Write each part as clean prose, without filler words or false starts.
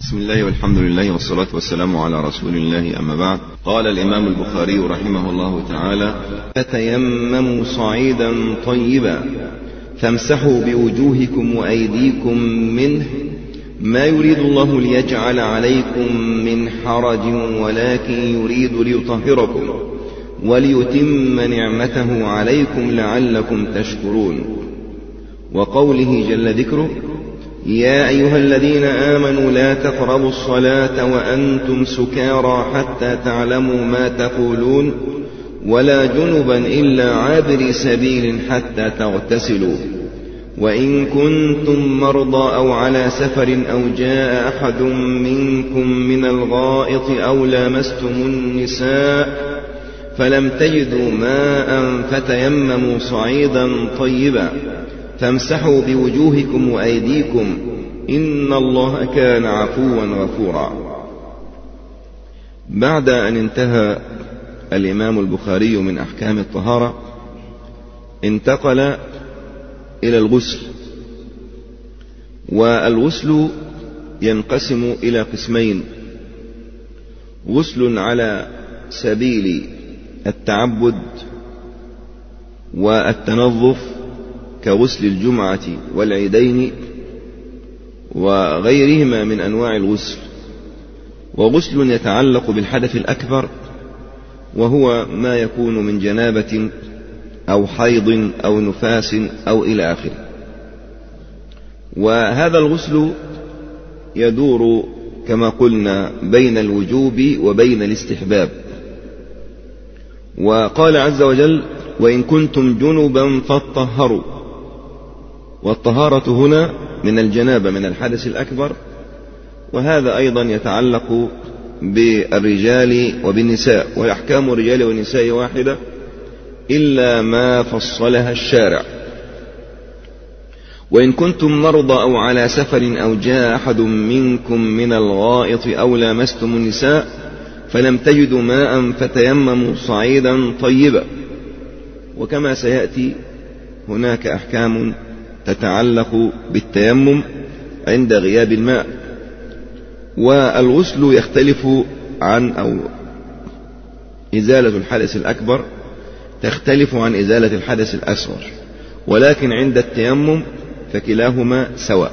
بسم الله والحمد لله والصلاة والسلام على رسول الله، أما بعد. قال الإمام البخاري رحمه الله تعالى: فتيمموا صعيدا طيبا فامسحوا بوجوهكم وأيديكم منه ما يريد الله ليجعل عليكم من حرج ولكن يريد ليطهركم وليتم نعمته عليكم لعلكم تشكرون. وقوله جل ذكره: يا أيها الذين آمنوا لا تقربوا الصلاة وأنتم سكارى حتى تعلموا ما تقولون ولا جنبا إلا عابري سبيل حتى تغتسلوا وإن كنتم مرضى أو على سفر أو جاء أحد منكم من الغائط أو لامستم النساء فلم تجدوا ماء فتيمموا صعيدا طيبا فامسحوا بوجوهكم وأيديكم إن الله كان عفوا غفورا. بعد أن انتهى الإمام البخاري من أحكام الطهارة انتقل إلى الغسل. والغسل ينقسم إلى قسمين: غسل على سبيل التعبد والتنظف كغسل الجمعة والعيدين وغيرهما من أنواع الغسل، وغسل يتعلق بالحدث الأكبر وهو ما يكون من جنابة أو حيض أو نفاس أو إلى آخره. وهذا الغسل يدور كما قلنا بين الوجوب وبين الاستحباب. وقال عز وجل: وإن كنتم جنبا فاطهروا. والطهارة هنا من الجنابة من الحدث الأكبر، وهذا أيضا يتعلق بالرجال وبالنساء، وأحكام الرجال والنساء واحدة إلا ما فصلها الشارع. وإن كنتم مرضى أو على سفر أو جاء أحد منكم من الغائط أو لامستم النساء فلم تجدوا ماء فتيمموا صعيدا طيبا. وكما سيأتي هناك أحكام تتعلق بالتيمم عند غياب الماء. والغسل يختلف عن أو إزالة الحدث الأكبر تختلف عن إزالة الحدث الأصغر، ولكن عند التيمم فكلاهما سواء.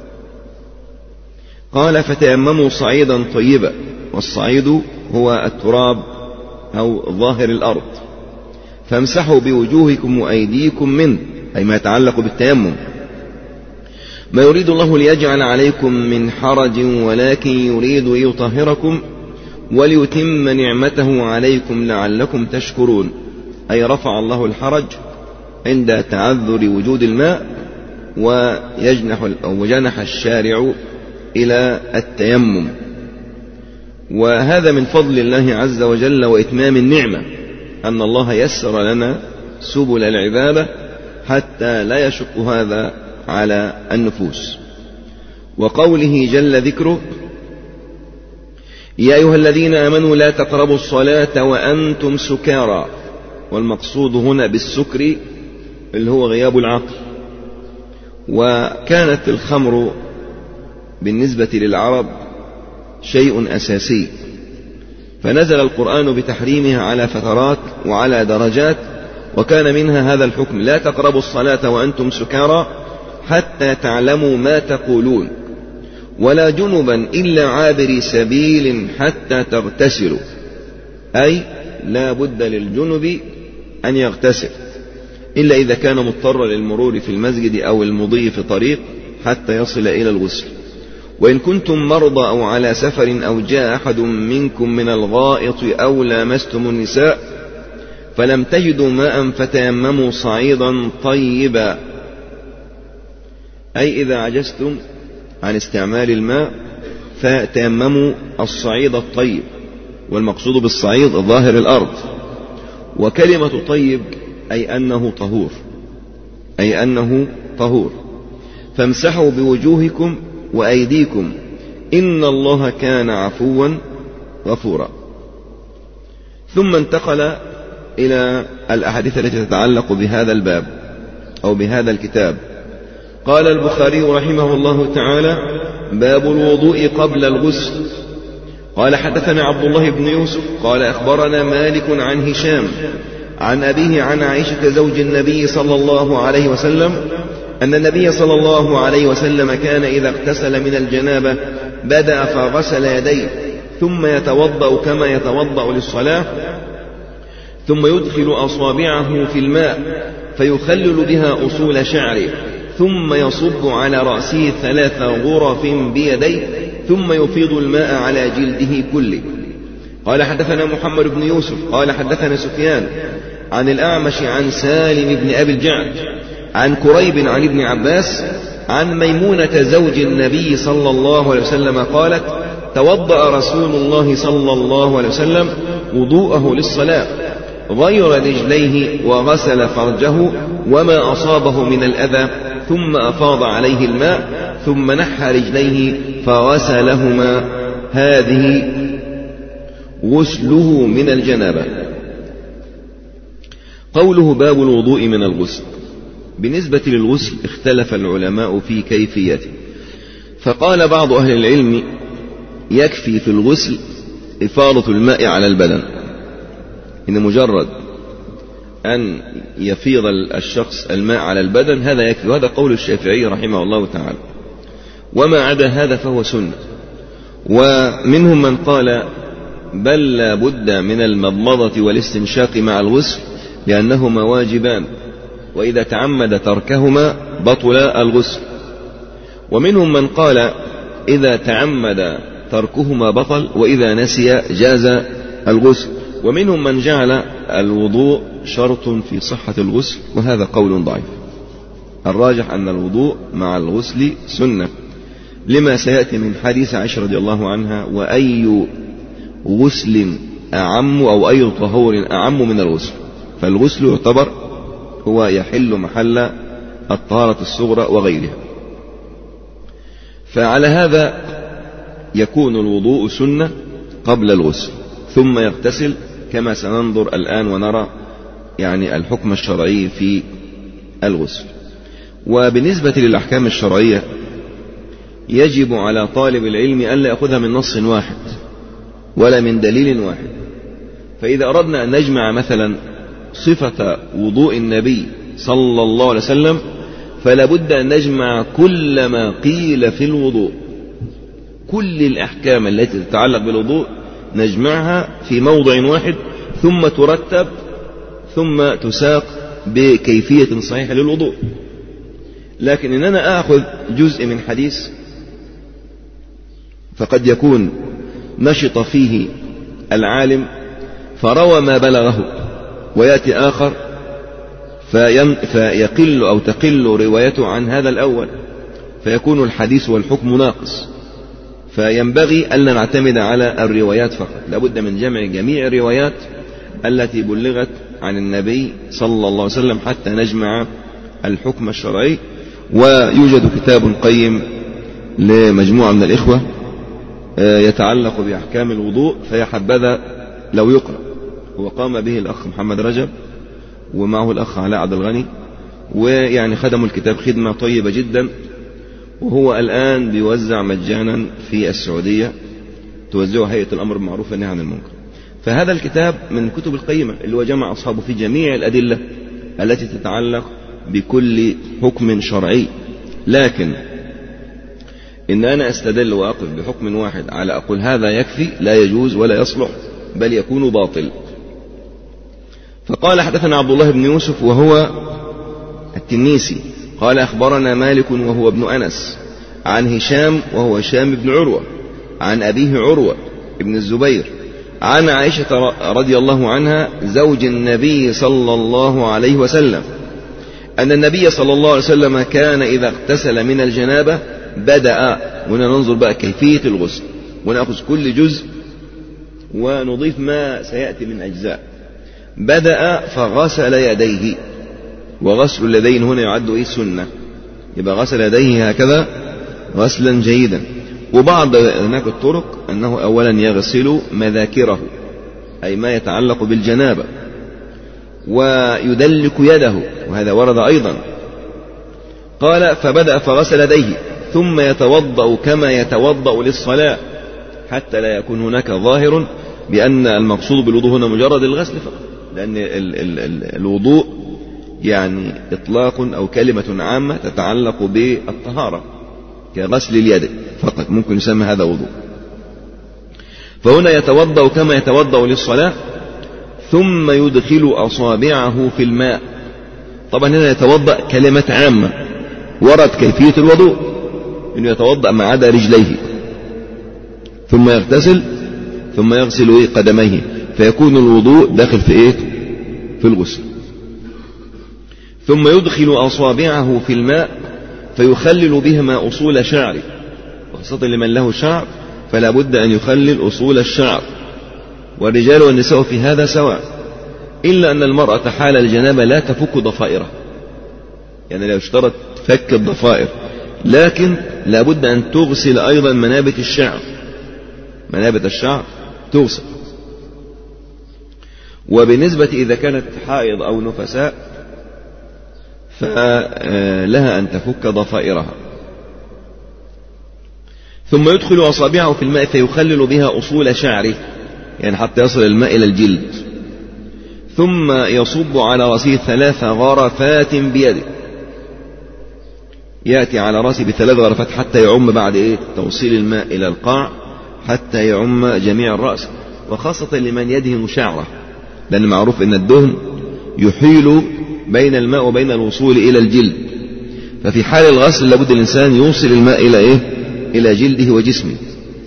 قال: فتيمموا صعيدا طيبا. والصعيد هو التراب أو ظاهر الأرض. فامسحوا بوجوهكم وأيديكم منه، أي ما يتعلق بالتيمم. ما يريد الله ليجعل عليكم من حرج ولكن يريد ليطهركم وليتم نعمته عليكم لعلكم تشكرون، أي رفع الله الحرج عند تعذر وجود الماء وجنح الشارع إلى التيمم. وهذا من فضل الله عز وجل وإتمام النعمة، أن الله يسر لنا سبل العبادة حتى لا يشق هذا على النفوس. وقوله جل ذكره: يا أيها الذين آمنوا لا تقربوا الصلاة وأنتم سكارى. والمقصود هنا بالسكر اللي هو غياب العقل. وكانت الخمر بالنسبة للعرب شيء أساسي، فنزل القرآن بتحريمها على فترات وعلى درجات، وكان منها هذا الحكم: لا تقربوا الصلاة وأنتم سكارى حتى تعلموا ما تقولون ولا جنبا إلا عابري سبيل حتى تغتسلوا، أي لا بد للجنب أن يغتسل إلا إذا كان مضطرا للمرور في المسجد أو المضي في طريق حتى يصل إلى الغسل. وإن كنتم مرضى أو على سفر أو جاء أحد منكم من الغائط أو لامستم النساء فلم تجدوا ماء فتيمموا صعيدا طيبا، أي إذا عجزتم عن استعمال الماء فتيمموا الصعيد الطيب. والمقصود بالصعيد ظاهر الأرض. وكلمة طيب أي أنه طهور. فامسحوا بوجوهكم وأيديكم إن الله كان عفوا غفورا. ثم انتقل إلى الأحاديث التي تتعلق بهذا الباب أو بهذا الكتاب. قال البخاري رحمه الله تعالى: باب الوضوء قبل الغسل. قال حدثنا عبد الله بن يوسف قال أخبرنا مالك عن هشام عن أبيه عن عائشة زوج النبي صلى الله عليه وسلم أن النبي صلى الله عليه وسلم كان إذا اغتسل من الجنابة بدأ فغسل يديه ثم يتوضأ كما يتوضأ للصلاة ثم يدخل أصابعه في الماء فيخلل بها أصول شعره ثم يصب على رأسه 3 غرف بيديه ثم يفيض الماء على جلده كله. قال حدثنا محمد بن يوسف قال حدثنا سفيان عن الأعمش عن سالم بن أبي الجعد عن كريب عن ابن عباس عن ميمونة زوج النبي صلى الله عليه وسلم قالت توضأ رسول الله صلى الله عليه وسلم وضوءه للصلاة غير رجليه وغسل فرجه وما أصابه من الأذى ثم أفاض عليه الماء ثم نحى رجليه فغسلهما. هذه غسله من الجنابة. قوله باب الوضوء من الغسل. بالنسبة للغسل اختلف العلماء في كيفيته، فقال بعض أهل العلم يكفي في الغسل إفاضة الماء على البدن، إن مجرد أن يفيض الشخص الماء على البدن هذا يكفي، وهذا قول الشافعي رحمه الله تعالى، وما عدا هذا فهو سنة. ومنهم من قال بل لا بد من المضمضة والاستنشاق مع الغسل لأنهما واجبان، وإذا تعمد تركهما بطل الغسل. ومنهم من قال إذا تعمد تركهما بطل وإذا نسي جاز الغسل. ومنهم من جعل الوضوء شرط في صحة الغسل، وهذا قول ضعيف. الراجح أن الوضوء مع الغسل سنة لما سيأتي من حديث عائشة رضي الله عنها وأي غسل أعم أو أي طهور أعم من الغسل، فالغسل يعتبر هو يحل محل الطهارة الصغرى وغيرها. فعلى هذا يكون الوضوء سنة قبل الغسل ثم يغتسل كما سننظر الآن ونرى يعني الحكم الشرعي في الغسل. وبالنسبة للأحكام الشرعية يجب على طالب العلم ألا يأخذها من نص واحد ولا من دليل واحد. فإذا أردنا أن نجمع مثلا صفة وضوء النبي صلى الله عليه وسلم فلا بد أن نجمع كل ما قيل في الوضوء، كل الأحكام التي تتعلق بالوضوء نجمعها في موضع واحد ثم ترتب ثم تساق بكيفية صحيحة للوضوء. لكن إن أنا آخذ جزء من حديث فقد يكون نشط فيه العالم فروى ما بلغه، ويأتي آخر فيقل أو تقل روايته عن هذا الأول، فيكون الحديث والحكم ناقص. فينبغي ألا نعتمد على الروايات فقط، لابد من جمع جميع الروايات التي بلغت عن النبي صلى الله عليه وسلم حتى نجمع الحكم الشرعي. ويوجد كتاب قيم لمجموعة من الإخوة يتعلق بأحكام الوضوء، فيا حبذا لو يقرأ. هو قام به الأخ محمد رجب ومعه الأخ علاء عبد الغني، ويعني خدموا الكتاب خدمة طيبة جدا، وهو الآن بيوزع مجانا في السعودية، توزعه هيئة الأمر بالمعروف والنهي عن المنكر. فهذا الكتاب من الكتب القيمة اللي هو جمع أصحابه في جميع الأدلة التي تتعلق بكل حكم شرعي. لكن إن أنا أستدل وأقف بحكم واحد على أقول هذا يكفي لا يجوز ولا يصلح، بل يكون باطل. فقال حدثنا عبد الله بن يوسف وهو التنيسي قال أخبرنا مالك وهو ابن أنس عن هشام وهو هشام بن عروة عن أبيه عروة ابن الزبير عن عائشة رضي الله عنها زوج النبي صلى الله عليه وسلم أن النبي صلى الله عليه وسلم كان إذا اغتسل من الجنابة بدأ. هنا ننظر بقى كيفية الغسل ونأخذ كل جزء ونضيف ما سيأتي من أجزاء. بدأ فغسل يديه، وغسل اليدين هنا يعد سنة، يبقى غسل يديه هكذا غسلا جيدا. وبعض هناك الطرق أنه أولا يغسل مذاكره أي ما يتعلق بالجنابة، ويدلك يده، وهذا ورد أيضا. قال فبدأ فغسل يديه ثم يتوضأ كما يتوضأ للصلاة، حتى لا يكون هناك ظاهر بأن المقصود بالوضوء هنا مجرد الغسل فقط، لأن الوضوء يعني إطلاق أو كلمة عامة تتعلق بالطهارة كغسل اليد فقط، ممكن يسمى هذا وضوء. فهنا يتوضأ كما يتوضأ للصلاة ثم يدخل أصابعه في الماء. طبعا هنا يتوضأ كلمة عامة، ورد كيفية الوضوء إنه يتوضأ ما عدا رجليه، ثم يغتسل ثم يغسل قدميه، فيكون الوضوء داخل في إيه؟ في الغسل. ثم يدخل أصابعه في الماء فيخلل بهما أصول شعره، وخاصة لمن له شعر فلا بد أن يخلل أصول الشعر، والرجال والنساء في هذا سواء، إلا أن المرأة حال الجنابة لا تفك ضفائرها، يعني لا يشترط فك الضفائر، لكن لا بد أن تغسل أيضا منابت الشعر، منابت الشعر تغسل. وبالنسبة إذا كانت حائض أو نفساء فلها أن تفك ضفائرها. ثم يدخل أصابعه في الماء فيخلل بها أصول شعره، يعني حتى يصل الماء إلى الجلد، ثم يصب على رأسه 3 غرفات بيده، يأتي على رأسه ب3 غرفات حتى يعم بعد توصيل الماء إلى القاع، حتى يعم جميع الرأس، وخاصة لمن يدهن شعره، لأن معروف أن الدهن يحيل بين الماء وبين الوصول إلى الجلد، ففي حال الغسل لابد الإنسان يوصل الماء إلى إلى جلده وجسمه.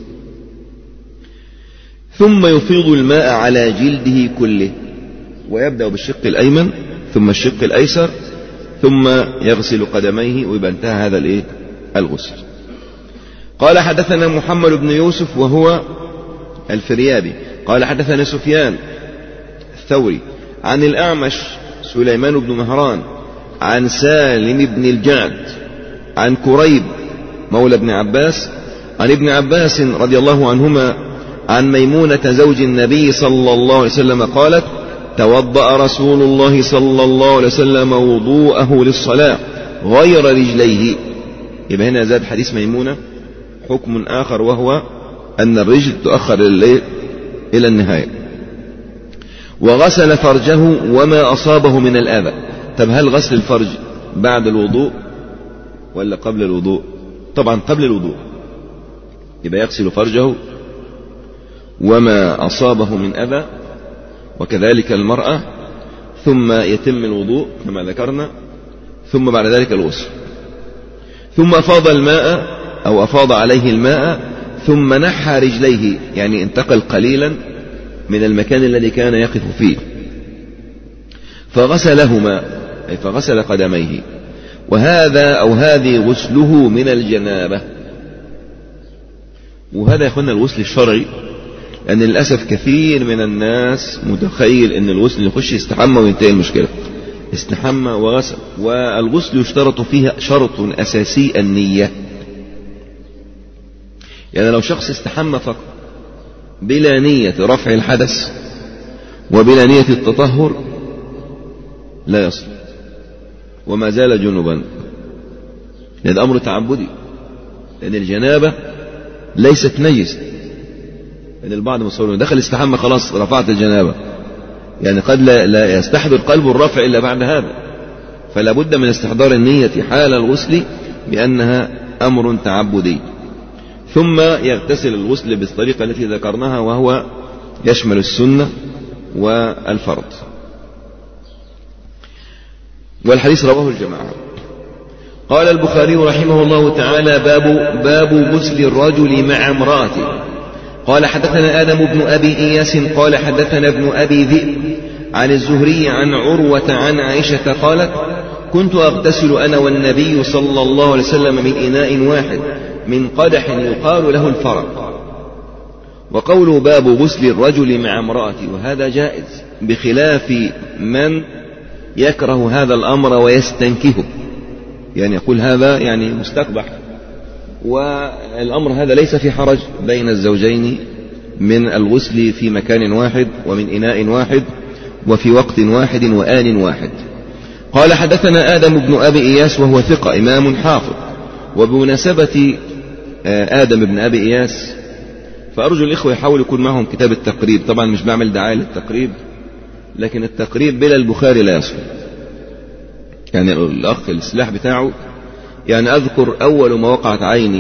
ثم يفيض الماء على جلده كله، ويبدأ بالشق الأيمن ثم الشق الأيسر، ثم يغسل قدميه، ويبقى انتهى هذا الغسل. قال حدثنا محمد بن يوسف وهو الفريابي قال حدثنا سفيان الثوري عن الأعمش سليمان بن مهران عن سالم بن الجعد عن كريب مولى ابن عباس عن ابن عباس رضي الله عنهما عن ميمونة زوج النبي صلى الله عليه وسلم قالت: توضأ رسول الله صلى الله عليه وسلم وضوءه للصلاة غير رجليه. يبقى هنا زاد حديث ميمونة حكم آخر، وهو أن الرجل تؤخر إلى النهاية. وغسل فرجه وما أصابه من الأذى. طب هل غسل الفرج بعد الوضوء ولا قبل الوضوء؟ طبعا قبل الوضوء، يبقى يغسل فرجه وما أصابه من أذى، وكذلك المرأة، ثم يتم الوضوء كما ذكرنا، ثم بعد ذلك الغسل، ثم أفاض الماء أو أفاض عليه الماء، ثم نحى رجليه، يعني انتقل قليلا من المكان الذي كان يقف فيه، فغسلهما أي فغسل قدميه. وهذا أو هذه غسله من الجنابة. وهذا يا أخوانا الغسل الشرعي، لأن للأسف كثير من الناس متخيل أن الغسل يخش يستحمى وينتهي المشكلة. استحمى وغسل، والغسل يشترط فيها شرط أساسي النية. يعني لو شخص استحمى فقط بلا نية رفع الحدث وبلا نية التطهر لا يصل، وما زال جنبا، لأن أمر تعبدي، لأن الجنابة ليست نجس. لأن البعض مصور دخل استحمى خلاص رفعت الجنابة، يعني قد لا يستحضر قلبه الرفع إلا بعد هذا، فلا بد من استحضار النية حال الغسل بأنها أمر تعبدي. ثم يغتسل الغسل بالطريقة التي ذكرناها، وهو يشمل السنة والفرض. والحديث رواه الجماعة. قال البخاري رحمه الله تعالى: باب غسل الرجل مع امرأته. قال حدثنا آدم بن أبي إياس قال حدثنا ابن أبي ذئب عن الزهري عن عروة عن عائشة قالت: كنت أغتسل أنا والنبي صلى الله عليه وسلم من إناء واحد من قدح يقال له الفرق. وقول باب غسل الرجل مع امرأته، وهذا جائز، بخلاف من يكره هذا الأمر ويستنكهه، يعني يقول هذا يعني مستقبح، والأمر هذا ليس في حرج بين الزوجين من الغسل في مكان واحد ومن إناء واحد وفي وقت واحد وآن واحد. قال حدثنا آدم بن أبي إياس وهو ثقة إمام حافظ، وبمناسبة آدم بن أبي إياس فأرجو الإخوة يحاول يكون معهم كتاب التقريب. طبعا مش بعمل دعاية للتقريب، لكن التقريب بلا البخاري لا يصل. يعني الأخ السلاح بتاعه، يعني أذكر أول ما وقعت عيني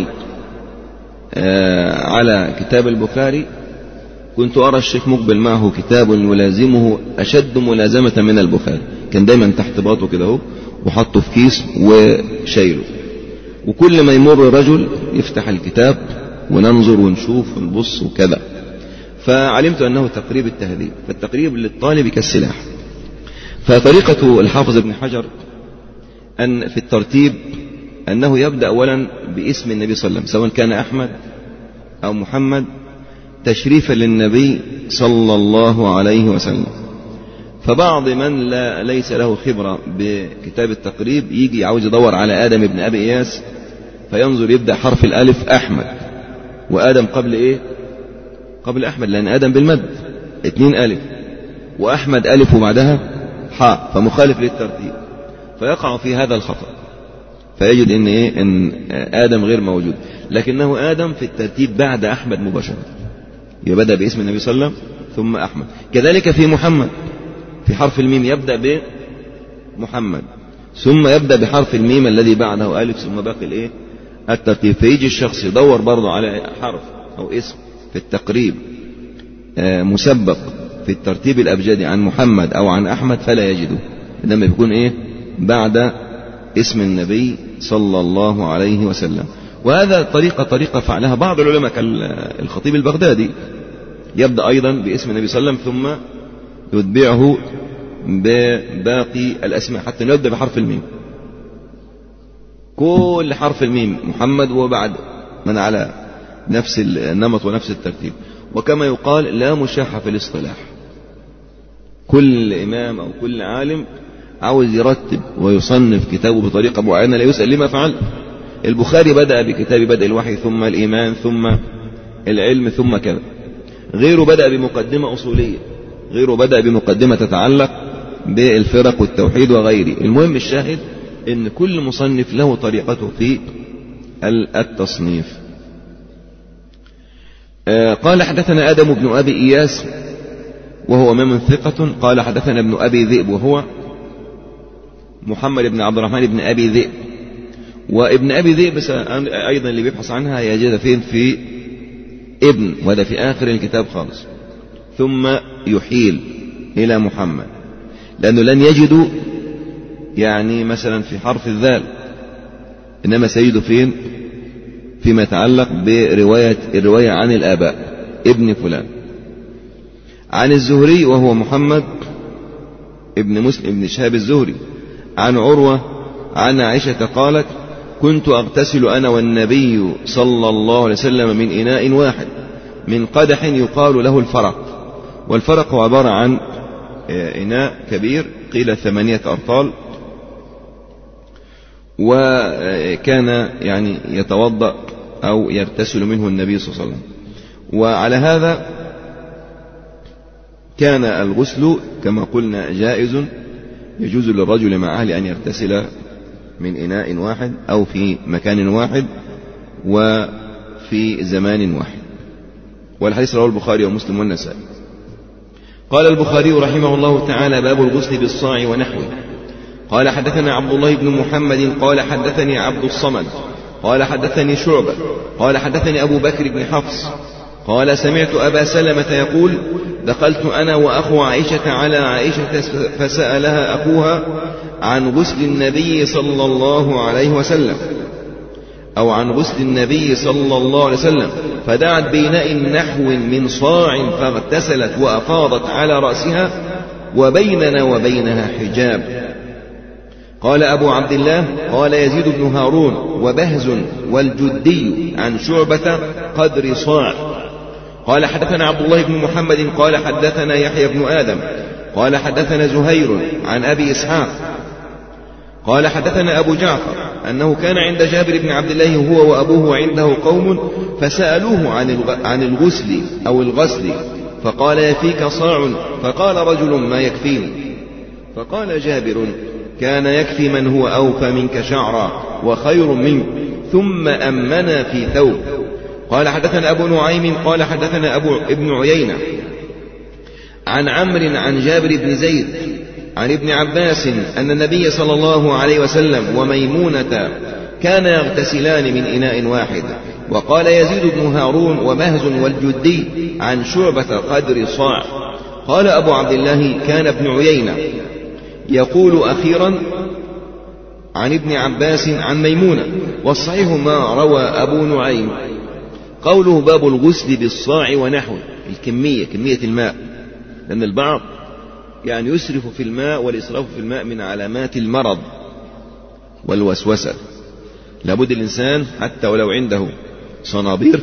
على كتاب البخاري كنت أرى الشيخ مقبل معه كتاب يلازمه أشد ملازمة من البخاري، كان دايما تحت باطه كده اهو وحطه في كيس وشايله، وكل ما يمر رجل يفتح الكتاب وننظر ونشوف ونبص وكذا، فعلمت أنه تقريب التهذيب، فالتقريب للطالب كالسلاح. فطريقة الحافظ ابن حجر أن في الترتيب أنه يبدأ أولا باسم النبي صلى الله عليه وسلم، سواء كان أحمد أو محمد، تشريفا للنبي صلى الله عليه وسلم. فبعض من ليس له خبرة بكتاب التقريب يجي عاوز يدور على آدم بن أبي إياس، فينظر يبدأ حرف الألف أحمد، وآدم قبل إيه؟ قبل أحمد، لأن آدم بالمد 2 ألف، وأحمد ألف وبعدها حاء، فمخالف للترتيب، فيقع في هذا الخطأ، فيجد إن إيه؟ إن آدم غير موجود، لكنه آدم في الترتيب بعد أحمد مباشرة، يبدأ باسم النبي صلى الله عليه وسلم ثم أحمد. كذلك في محمد في حرف الميم يبدأ بمحمد، ثم يبدأ بحرف الميم الذي بعده ألف، ثم باقي الإيه؟ الترتيب. فيجي الشخص يدور برضه على حرف أو اسم في التقريب مسبق في الترتيب الأبجدي عن محمد أو عن أحمد فلا يجده، إنما بيكون إيه؟ بعد اسم النبي صلى الله عليه وسلم. وهذا طريقة فعلها بعض العلماء كالخطيب البغدادي، يبدأ أيضا باسم النبي صلى الله عليه وسلم ثم يتبعه بباقي الأسماء حتى يبدأ بحرف الميم، كل حرف الميم محمد وبعد من على نفس النمط ونفس الترتيب. وكما يقال لا مشاحة في الاصطلاح، كل إمام أو كل عالم عاوز يرتب ويصنف كتابه بطريقة معينة لا يسأل لما فعل. البخاري بدأ بكتاب بدء الوحي ثم الإيمان ثم العلم ثم كذا، غيره بدأ بمقدمة أصولية، غيره بدأ بمقدمة تتعلق بالفرق والتوحيد وغيره. المهم الشاهد ان كل مصنف له طريقته في التصنيف. قال حدثنا آدم بن أبي إياس وهو من ثقة، قال حدثنا ابن أبي ذئب وهو محمد بن عبد الرحمن بن أبي ذئب. وابن أبي ذئب أيضا اللي بيبحث عنها يجد فين؟ في ابن، وهذا في آخر الكتاب خالص، ثم يحيل إلى محمد، لأنه لن يجدوا يعني مثلا في حرف الذال، إنما سيجدوا فين؟ فيما يتعلق الرواية عن الآباء، ابن فلان. عن الزهري وهو محمد ابن مسلم ابن شهاب الزهري، عن عروة عن عائشة قالت: كنت أغتسل أنا والنبي صلى الله عليه وسلم من إناء واحد من قدح يقال له الفرق، والفرق هو عبارة عن إناء كبير قيل 8 أرطال، وكان يعني يتوضأ أو يغتسل منه النبي صلى الله عليه وسلم. وعلى هذا كان الغسل كما قلنا جائز، يجوز للرجل مع أهله أن يغتسل من إناء واحد أو في مكان واحد وفي زمان واحد. والحديث رواه البخاري ومسلم والنسائي. قال البخاري رحمه الله تعالى: باب الغسل بالصاع ونحوه. قال حدثنا عبد الله بن محمد قال حدثني عبد الصمد قال حدثني شعبة قال حدثني أبو بكر بن حفص قال: سمعت أبا سلمة يقول: دخلت أنا وأخو عائشة على عائشة فسألها أخوها عن غسل النبي صلى الله عليه وسلم، أو عن غسل النبي صلى الله عليه وسلم، فدعت بإناء نحو من صاع فاغتسلت وأفاضت على رأسها وبيننا وبينها حجاب. قال أبو عبد الله: قال يزيد بن هارون وبهز والجدي عن شعبة قدر صاع. قال حدثنا عبد الله بن محمد قال حدثنا يحيى بن آدم قال حدثنا زهير عن أبي إسحاق قال حدثنا أبو جعفر أنه كان عند جابر بن عبد الله هو وأبوه عنده قوم فسألوه عن الغسل أو الغسل، فقال: يكفيك صاع. فقال رجل: ما يكفيني؟ فقال جابر: كان يكفي من هو أوفى منك شعرا وخير منك. ثم أمنا في ثوب. قال حدثنا أبو نعيم قال حدثنا ابن عيينة عن عمرو عن جابر بن زيد عن ابن عباس أن النبي صلى الله عليه وسلم وميمونة كانا يغتسلان من إناء واحد. وقال يزيد بن هارون ومهز والجدي عن شعبة قدر صاع. قال أبو عبد الله كان ابن عيينة يقول أخيرا عن ابن عباس عن ميمونة، والصحيح ما روى أبو نعيم قوله باب الغسل بالصاع ونحوه، كمية الماء، لأن البعض يعني يسرف في الماء، والإسراف في الماء من علامات المرض والوسوسة. لابد الإنسان حتى ولو عنده صنابير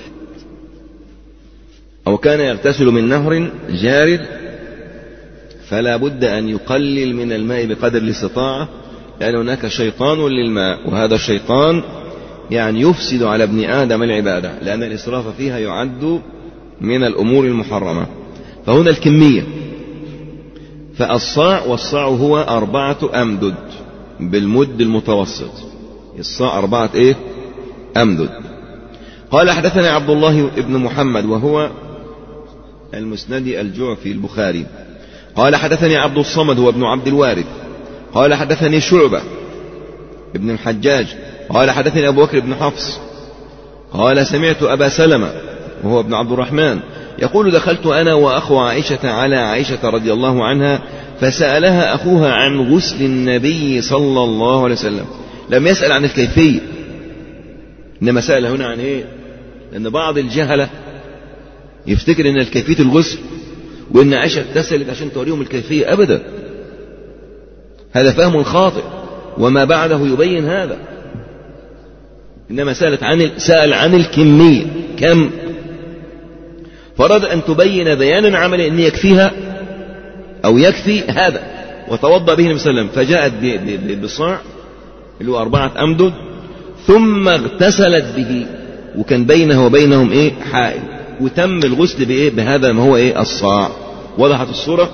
أو كان يغتسل من نهر جار فلا بد أن يقلل من الماء بقدر الاستطاعة، لأن هناك شيطان للماء، وهذا الشيطان يعني يفسد على ابن آدم العبادة، لأن الإسراف فيها يعد من الأمور المحرمة. فهنا الكمية، فالصاع، والصاع هو 4 أمدد بالمد المتوسط، الصاع 4 أمدد. قال حدثنا عبد الله بن محمد وهو المسندي الجعفي البخاري قال حدثني عبد الصمد هو ابن عبد الوارث قال حدثني شعبة ابن الحجاج قال حدثني أبو بكر بن حفص قال سمعت أبا سلمة وهو ابن عبد الرحمن يقول دخلت أنا وأخو عائشة على عائشة رضي الله عنها فسألها أخوها عن غسل النبي صلى الله عليه وسلم. لم يسأل عن الكيفية، إنما سأل هنا عن لأن بعض الجهلة يفتكر أن الكيفية الغسل وأن عائشة اغتسلت عشان توريهم الكيفية. أبدا، هذا فهم خاطئ، وما بعده يبين هذا. إنما سأل عن الكمية، كم، فرد أن تبين بيانا عمليا أن يكفيها أو يكفي هذا، وتوضأ به النبي صلى الله عليه وسلم، فجاءت بصاع اللي هو 4 أمدد، ثم اغتسلت به، وكان بينه وبينهم حائل، وتم الغسل بهذا ما هو الصاع. وضحت الصورة.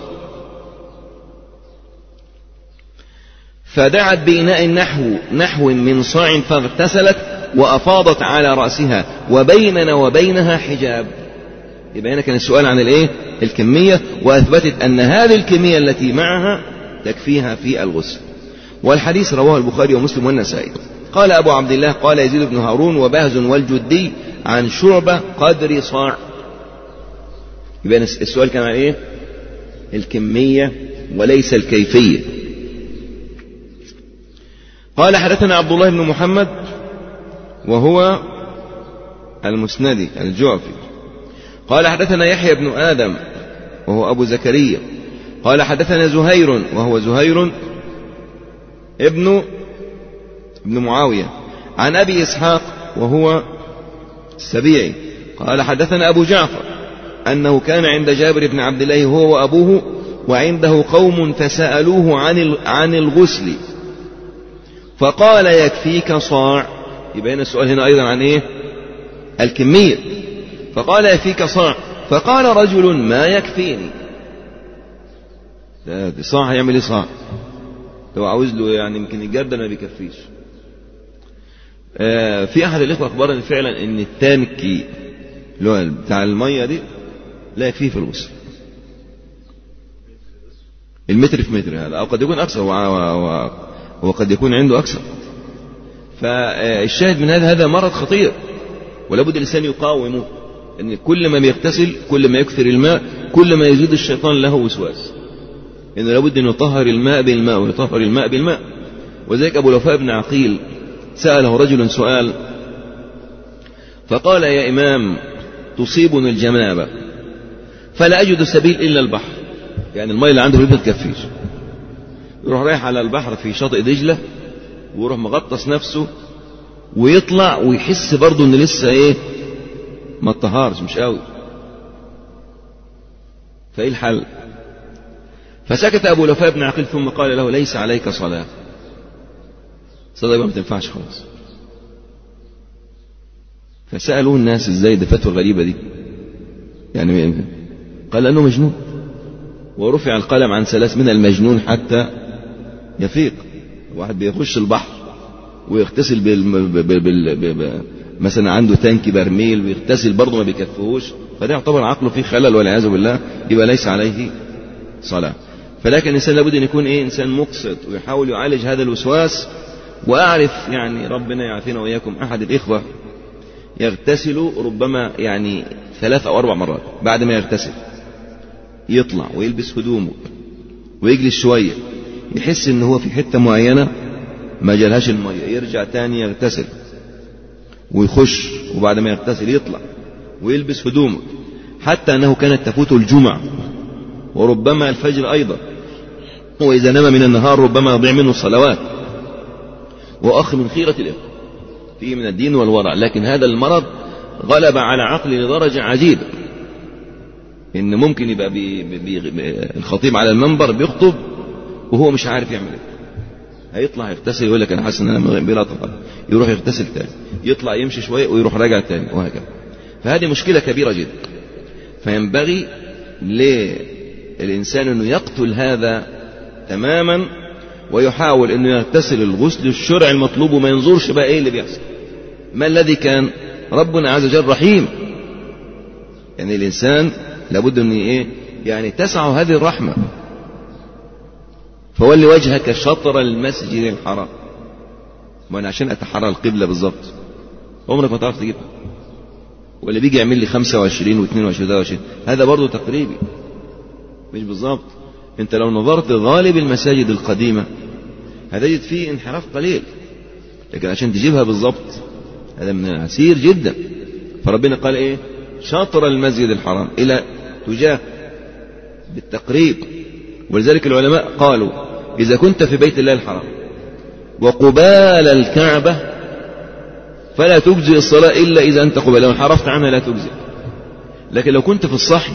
فدعت بإناء نحو من صاع فاغتسلت وأفاضت على رأسها وبيننا وبينها حجاب. يبقى هنا كان السؤال عن الكمية، وأثبتت أن هذه الكمية التي معها تكفيها في الغسل. والحديث رواه البخاري ومسلم والنسائي. قال أبو عبد الله قال يزيد بن هارون وبهز والجدي عن شعبة قدر صاع. يبقى السؤال كان عن الكمية وليس الكيفية. قال حدثنا عبد الله بن محمد وهو المسندي الجعفي قال حدثنا يحيى بن آدم وهو أبو زكريا قال حدثنا زهير وهو زهير ابن معاوية عن أبي إسحاق وهو السبيعي قال حدثنا أبو جعفر أنه كان عند جابر بن عبد الله هو وأبوه وعنده قوم فسألوه عن الغسل فقال يكفيك صاع. يبين السؤال هنا أيضا عن الكمية. فقال يكفيك صاع، فقال رجل ما يكفيني. صاع هيعمل صاع؟ لو عاوز له يعني يمكن الجردل ما بيكفيش. في أحد الإخوة أخبرني فعلا أن التانكي اللي هو بتاع المية دي لا يكفيه في الغسل. المتر في متر هذا، أو قد يكون أكثر، وقد يكون عنده أكثر. فالشاهد من هذا مرض خطير، ولابد الإنسان يقاومه. أن كل ما بيغتسل، كل ما يكثر الماء، كل ما يزيد الشيطان له وسواس. إنه لابد أن يطهر الماء بالماء ويطهر الماء بالماء. وذلك أبو الوفاء بن عقيل سأله رجل سؤال فقال يا إمام تصيبني الجنابة فلا أجد سبيل إلا البحر، يعني الماء اللي عنده ما تكفيش. يروح رايح على البحر في شاطئ دجلة ويروح مغطس نفسه ويطلع ويحس برضه ان لسه ما اتطهرش، مش قوي. فايه الحل؟ فسكت ابو الوفاء بن عقيل ثم قال له ليس عليك صلاة. صلاة ما تنفعش خلاص. فسألوه الناس ازاي ده فتوى غريبة دي، يعني قال انه مجنون، ورفع القلم عن 3 من المجنون حتى يفيق. واحد بيخش البحر ويغتسل مثلا عنده تانك برميل ويغتسل برضه ما بيكفيهوش، فده يعتبر عقله فيه خلل والعياذ بالله، يبقى ليس عليه صلاة. فلكن الإنسان لابد أن يكون إنسان مقسط ويحاول يعالج هذا الوسواس. وأعرف يعني ربنا يعافينا وإياكم أحد الإخوة يغتسل ربما يعني 3 أو 4 مرات، بعد ما يغتسل يطلع ويلبس هدومه ويجلس شوية، يحس إن هو في حتة معينة ما جالهاش المية، يرجع تاني يغتسل ويخش، وبعد ما يغتسل يطلع ويلبس هدومه، حتى أنه كانت تفوت الجمعة وربما الفجر أيضا، وإذا نام من النهار ربما يضيع منه الصلوات. وأخ من خيرة الإخوة فيه من الدين والورع، لكن هذا المرض غلب على عقله لدرجة عجيبة، إن ممكن يبقى الخطيب على المنبر بيخطب وهو مش عارف يعمل ايه، هيطلع يغتسل يقول لك أنا حاسس إن أنا بلا طهارة، يروح يغتسل تاني، يطلع يمشي شوية ويروح راجع تاني، وهكذا. فهذه مشكلة كبيرة جدا. فينبغي للإنسان أنه يقتل هذا تماما ويحاول أنه يغتسل الغسل الشرعي المطلوب، وما ينظرش بقى إيه اللي بيحصل. ما الذي كان؟ ربنا عز وجل رحيم، يعني الإنسان لابد أن إيه يعني تسع هذه الرحمة. فولي وجهك شطر المسجد الحرام، وأنا عشان أتحرى القبلة بالضبط عمرك ما تعرف تجيبها، واللي بيجي يعمل لي 25 و22 و23 هذا برضو تقريبي مش بالضبط. انت لو نظرت غالب المساجد القديمة هتجد فيه انحراف قليل، لكن عشان تجيبها بالضبط هذا من العسير جدا. فربنا قال ايه؟ شطر المسجد الحرام، الى تجاه بالتقريب. ولذلك العلماء قالوا اذا كنت في بيت الله الحرام وقبال الكعبة فلا تجزئ الصلاة إلا إذا أنت قبل، لو انحرفت عنها لا تجزئ. لكن لو كنت في الصحن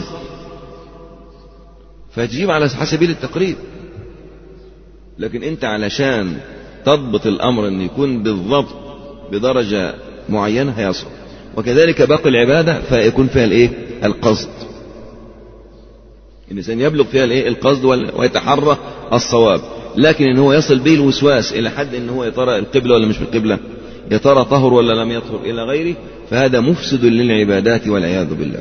فتجيب على سبيل التقريب، لكن أنت علشان تضبط الأمر أن يكون بالضبط بدرجة معينة هيصل. وكذلك باقي العبادة فيكون فيها الإيه؟ القصد، الإنسان يبلغ فيها الإيه؟ القصد ويتحرى الصواب. لكن إن هو يصل به الوسواس إلى حد إن هو يترى القبلة ولا مش بالقبلة، يا ترى طهر ولا لم يطهر إلى غيره، فهذا مفسد للعبادات والعياذ بالله.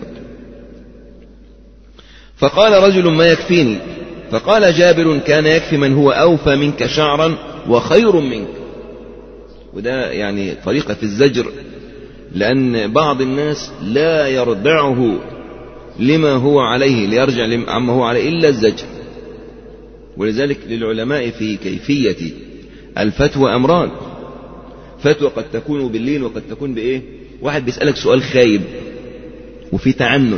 فقال رجل ما يكفيني، فقال جابر كان يكفي من هو أوفى منك شعرا وخير منك. وده يعني طريقة في الزجر، لأن بعض الناس لا يردعه لما هو عليه ليرجع عما هو عليه إلا الزجر. ولذلك للعلماء في كيفية الفتوى أمران، فتوى قد تكون بالليل وقد تكون بإيه؟ واحد بيسألك سؤال خايب وفي تعنت،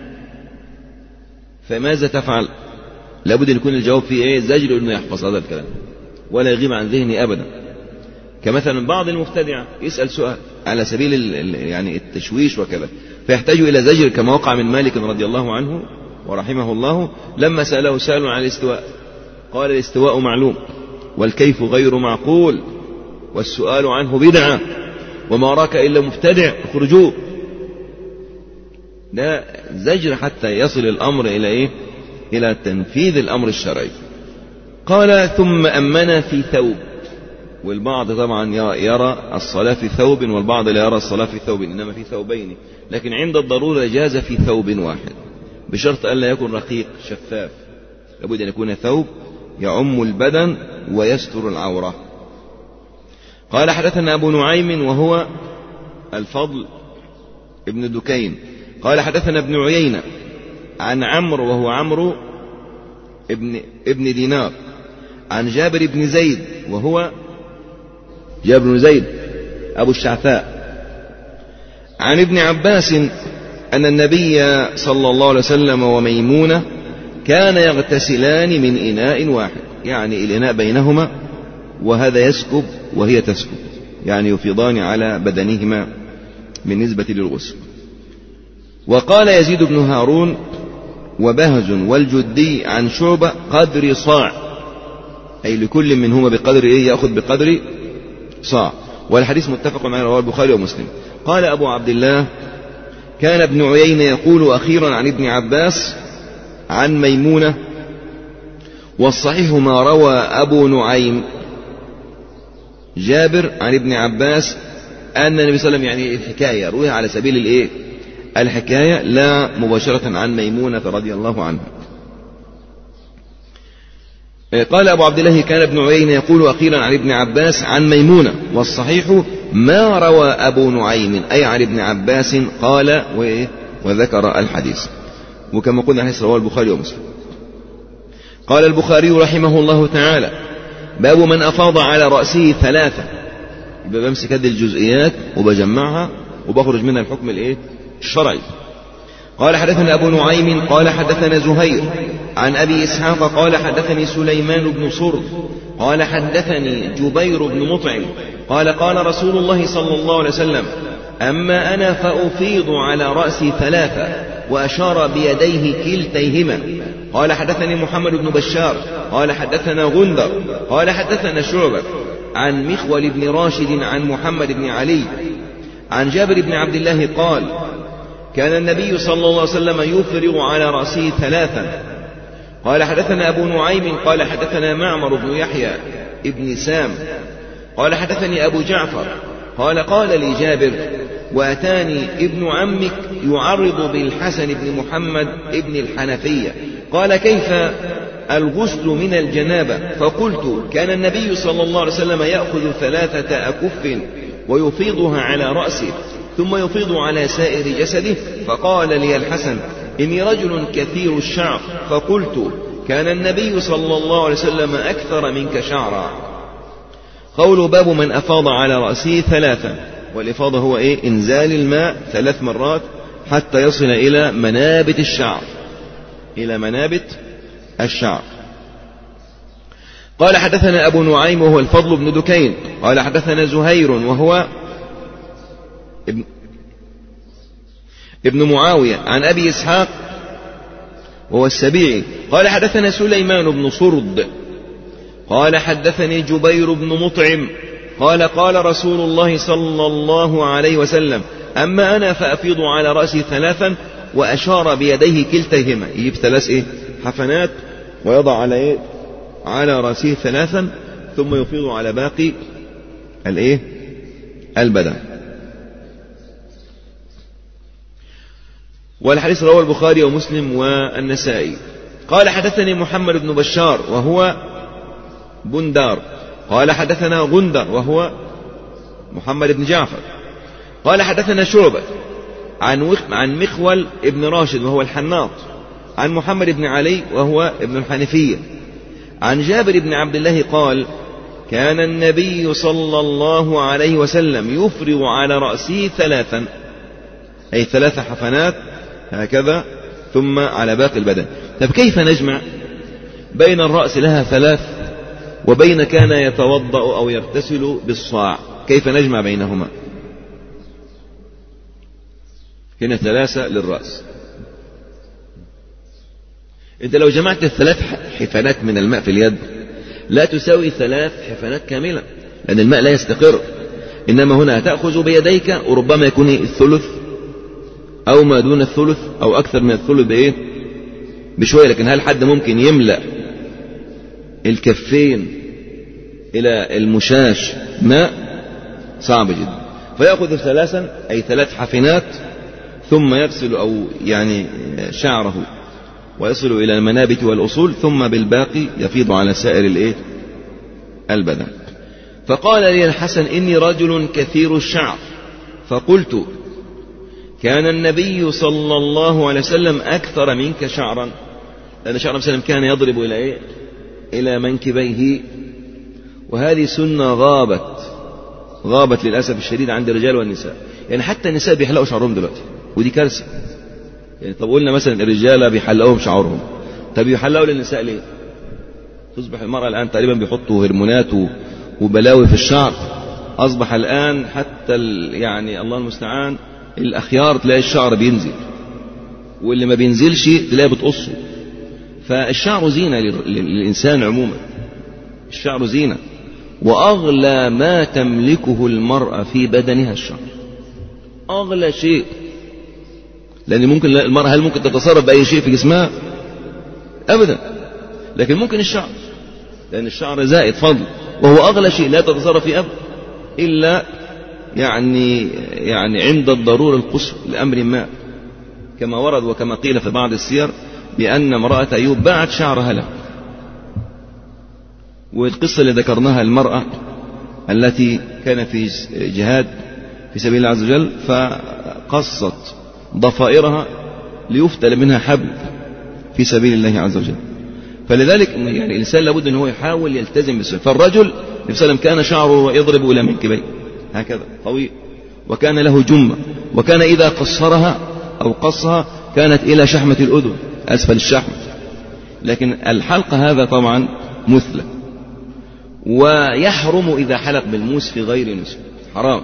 فماذا تفعل؟ لابد أن يكون الجواب فيه إيه؟ زجر، إنه يحفظ هذا الكلام ولا يغيب عن ذهني أبدا. كمثلا بعض المبتدعة يسأل سؤال على سبيل يعني التشويش وكذا، فيحتاج إلى زجر، كما وقع من مالك رضي الله عنه ورحمه الله لما سأله سائل عن الاستواء قال الاستواء معلوم والكيف غير معقول والسؤال عنه بدعة وما راك إلا مبتدع اخرجوه. ده زجر حتى يصل الأمر إلى إيه؟ إلى تنفيذ الأمر الشرعي. قال ثم أمنا في ثوب، والبعض طبعا يرى الصلاة في ثوب والبعض لا يرى الصلاة في ثوب، إنما في ثوبين، لكن عند الضرورة جاز في ثوب واحد بشرط ألا يكون رقيق شفاف، لابد أن يكون ثوب يعم البدن ويستر العورة. قال حدثنا أبو نعيم وهو الفضل ابن دكين قال حدثنا ابن عيينة عن عمرو وهو عمرو ابن دينار عن جابر بن زيد وهو جابر بن زيد أبو الشعثاء عن ابن عباس أن النبي صلى الله عليه وسلم وميمونة كان يغتسلان من إناء واحد، يعني الإناء بينهما وهذا يسكب وهي تسكب، يعني يفيضان على بدنهما بالنسبة للغسل. وقال يزيد بن هارون وبهز والجدي عن شعبة قدر صاع، أي لكل منهما بقدر إيه؟ يأخذ بقدر صاع. والحديث متفق عليه رواه البخاري ومسلم. قال أبو عبد الله كان ابن عيينة يقول أخيرا عن ابن عباس عن ميمونة، والصحيح ما روى أبو نعيم جابر عن ابن عباس أن النبي صلى الله عليه وسلم، يعني الحكاية رويها على سبيل الإيه؟ الحكاية، لا مباشرة عن ميمونة رضي الله عنها. قال أبو عبد الله كان ابن عيينة يقول أخيرا عن ابن عباس عن ميمونة، والصحيح ما روى أبو نعيم أي عن ابن عباس قال وذكر الحديث، وكما قلنا الحديث رواه البخاري ومسلم. قال البخاري رحمه الله تعالى: باب من أفاض على رأسه ثلاثة. يبقى بمسك هذه الجزئيات وبجمعها وبخرج منها الحكم الشرعي. قال حدثنا أبو نعيم قال حدثنا زهير عن أبي إسحاق قال حدثني سليمان بن صرد قال حدثني جبير بن مطعم قال قال رسول الله صلى الله عليه وسلم: أما أنا فأفيض على رأسي ثلاثة، وأشار بيديه كلتيهما. قال حدثني محمد بن بشار قال حدثنا غندر قال حدثنا شعبة عن مخول بن راشد عن محمد بن علي عن جابر بن عبد الله قال: كان النبي صلى الله عليه وسلم يفرغ على رأسه ثلاثا. قال حدثنا أبو نعيم قال حدثنا معمر بن يحيى ابن سام قال حدثني أبو جعفر قال قال لي جابر: وأتاني ابن عمك يعرض بالحسن بن محمد ابن الحنفية، قال: كيف الغسل من الجنابة؟ فقلت: كان النبي صلى الله عليه وسلم يأخذ 3 أكف ويفيضها على رأسه ثم يفيض على سائر جسده. فقال لي الحسن: إني رجل كثير الشعر. فقلت: كان النبي صلى الله عليه وسلم أكثر منك شعرا. قول باب من أفاض على رأسه ثلاثة، والإفاضة هو إنزال الماء 3 مرات حتى يصل إلى منابت الشعر، إلى منابت الشعر. قال حدثنا أبو نعيم وهو الفضل بن دكين قال حدثنا زهير وهو ابن معاوية عن أبي إسحاق وهو السبيعي قال حدثنا سليمان بن صرد قال حدثني جبير بن مطعم قال قال رسول الله صلى الله عليه وسلم: أما أنا فأفيض على رأسي 3 وأشار بيديه كلتيهما. يجيب 3 حفنات ويضع على رأسه 3 ثم يفيض على باقي البدن. والحديث رواه البخاري ومسلم والنسائي. قال حدثني محمد بن بشار وهو بندار قال حدثنا غندر وهو محمد بن جعفر قال حدثنا شعبة عن مخول ابن راشد وهو الحناط عن محمد بن علي وهو ابن الحنفية عن جابر بن عبد الله قال: كان النبي صلى الله عليه وسلم يفرغ على رأسه 3، أي 3 حفنات هكذا ثم على باقي البدن. طب كيف نجمع بين الرأس لها 3 وبين كان يتوضأ أو يغتسل بالصاع؟ كيف نجمع بينهما؟ هنا 3 للرأس. انت لو جمعت 3 حفنات من الماء في اليد لا تساوي 3 حفنات كاملة، لأن الماء لا يستقر. إنما هنا تأخذ بيديك وربما يكون الثلث أو ما دون الثلث أو أكثر من الثلث بشوية. لكن هل حد ممكن يملأ الكفين إلى المشاش ماء؟ صعب جدا. فيأخذ 3 أي 3 حفنات ثم يغسل أو شعره ويصل إلى المنابت والأصول ثم بالباقي يفيض على سائر البدن. فقال لي الحسن: إني رجل كثير الشعر. فقلت: كان النبي صلى الله عليه وسلم أكثر منك شعرا، لأن شعر النبي كان يضرب إلى منكبيه. وهذه سنة غابت للأسف الشديد عند الرجال والنساء. حتى النساء بيحلقوا شعرهم دلوقتي، ودي كارثة. طب قلنا مثلا الرجال بيحلقوهم شعرهم، طب يحلقوا للنساء ليه؟ تصبح المرأة الآن تقريبا بيحطوا هرمونات وبلاوي في الشعر. أصبح الآن حتى الله المستعان الأخيار تلاقي الشعر بينزل، واللي ما بينزلش تلاقي بتقصه. فالشعر زينة للإنسان عموما، الشعر زينة، وأغلى ما تملكه المرأة في بدنها الشعر، أغلى شيء. لأن ممكن المرأة هل ممكن تتصرف بأي شيء في جسمها؟ أبدا. لكن ممكن الشعر، لأن الشعر زائد فضل وهو أغلى شيء لا تتصرف فيه أبدا. إلا يعني عند الضرورة القصوى لأمر ما، كما ورد وكما قيل في بعض السير بأن امرأة أيوب باعت شعرها له. والقصة اللي ذكرناها المرأة التي كان في جهاد في سبيل الله عز وجل فقصت ضفائرها ليفتل منها حبل في سبيل الله عز وجل. فلذلك يعني الإنسان لابد أن هو يحاول يلتزم بالسنة. فالرجل النبي صلى الله عليه وسلم كان شعره يضرب إلى منكبيه هكذا طويل، وكان له جمة، وكان إذا قصرها أو قصها كانت إلى شحمة الأذن أسفل الشحم. لكن الحلق هذا طبعا مثلى، ويحرم إذا حلق بالموس في غير نسك، حرام،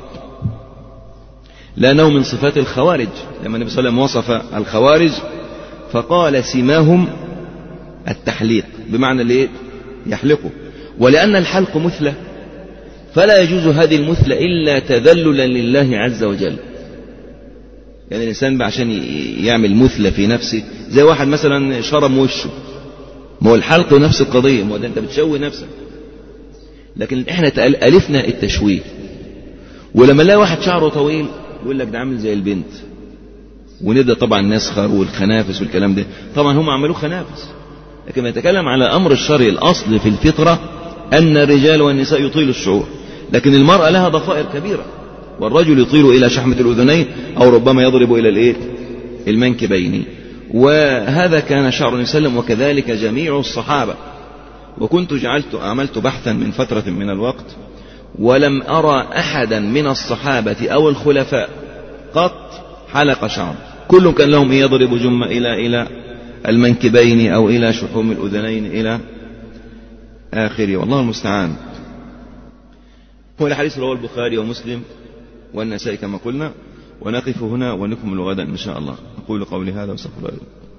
لأنه من صفات الخوارج. لما النبي صلى الله عليه وسلم وصف الخوارج فقال سماهم التحليق، بمعنى اللي يحلقه. ولأن الحلق مثلى فلا يجوز هذه المثلى إلا تذللا لله عز وجل. يعني الإنسان عشان يعمل مثلى في نفسه، زي واحد مثلا شرم وشه، ما هو الحلق نفس القضية، ما هو ده أنت بتشوه نفسك. لكن احنا ألفنا التشويه، ولما نلاقي واحد شعره طويل يقول لك ده عامل زي البنت، ونبدأ طبعا نسخر والخنافس والكلام ده. طبعا هم عملوه خنافس، لكن نتكلم على أمر الشرعي. الأصل في الفطرة أن الرجال والنساء يطيلوا الشعور، لكن المرأة لها ضفائر كبيرة، والرجل يطيل إلى شحمة الأذنين أو ربما يضرب إلى المنكبين. وهذا كان شعر النبي صلى الله عليه وسلم، وكذلك جميع الصحابة. وكنت عملت بحثا من فترة من الوقت، ولم أرى أحدا من الصحابة أو الخلفاء قط حلق شعر، كلهم كان لهم يضرب جمة إلى المنكبين أو إلى شحوم الأذنين إلى آخره، والله المستعان. هو الحديث رواه البخاري ومسلم والنسائي كما قلنا. ونقف هنا ونكمل غدا إن شاء الله. أقول قولي هذا وأستغفر الله.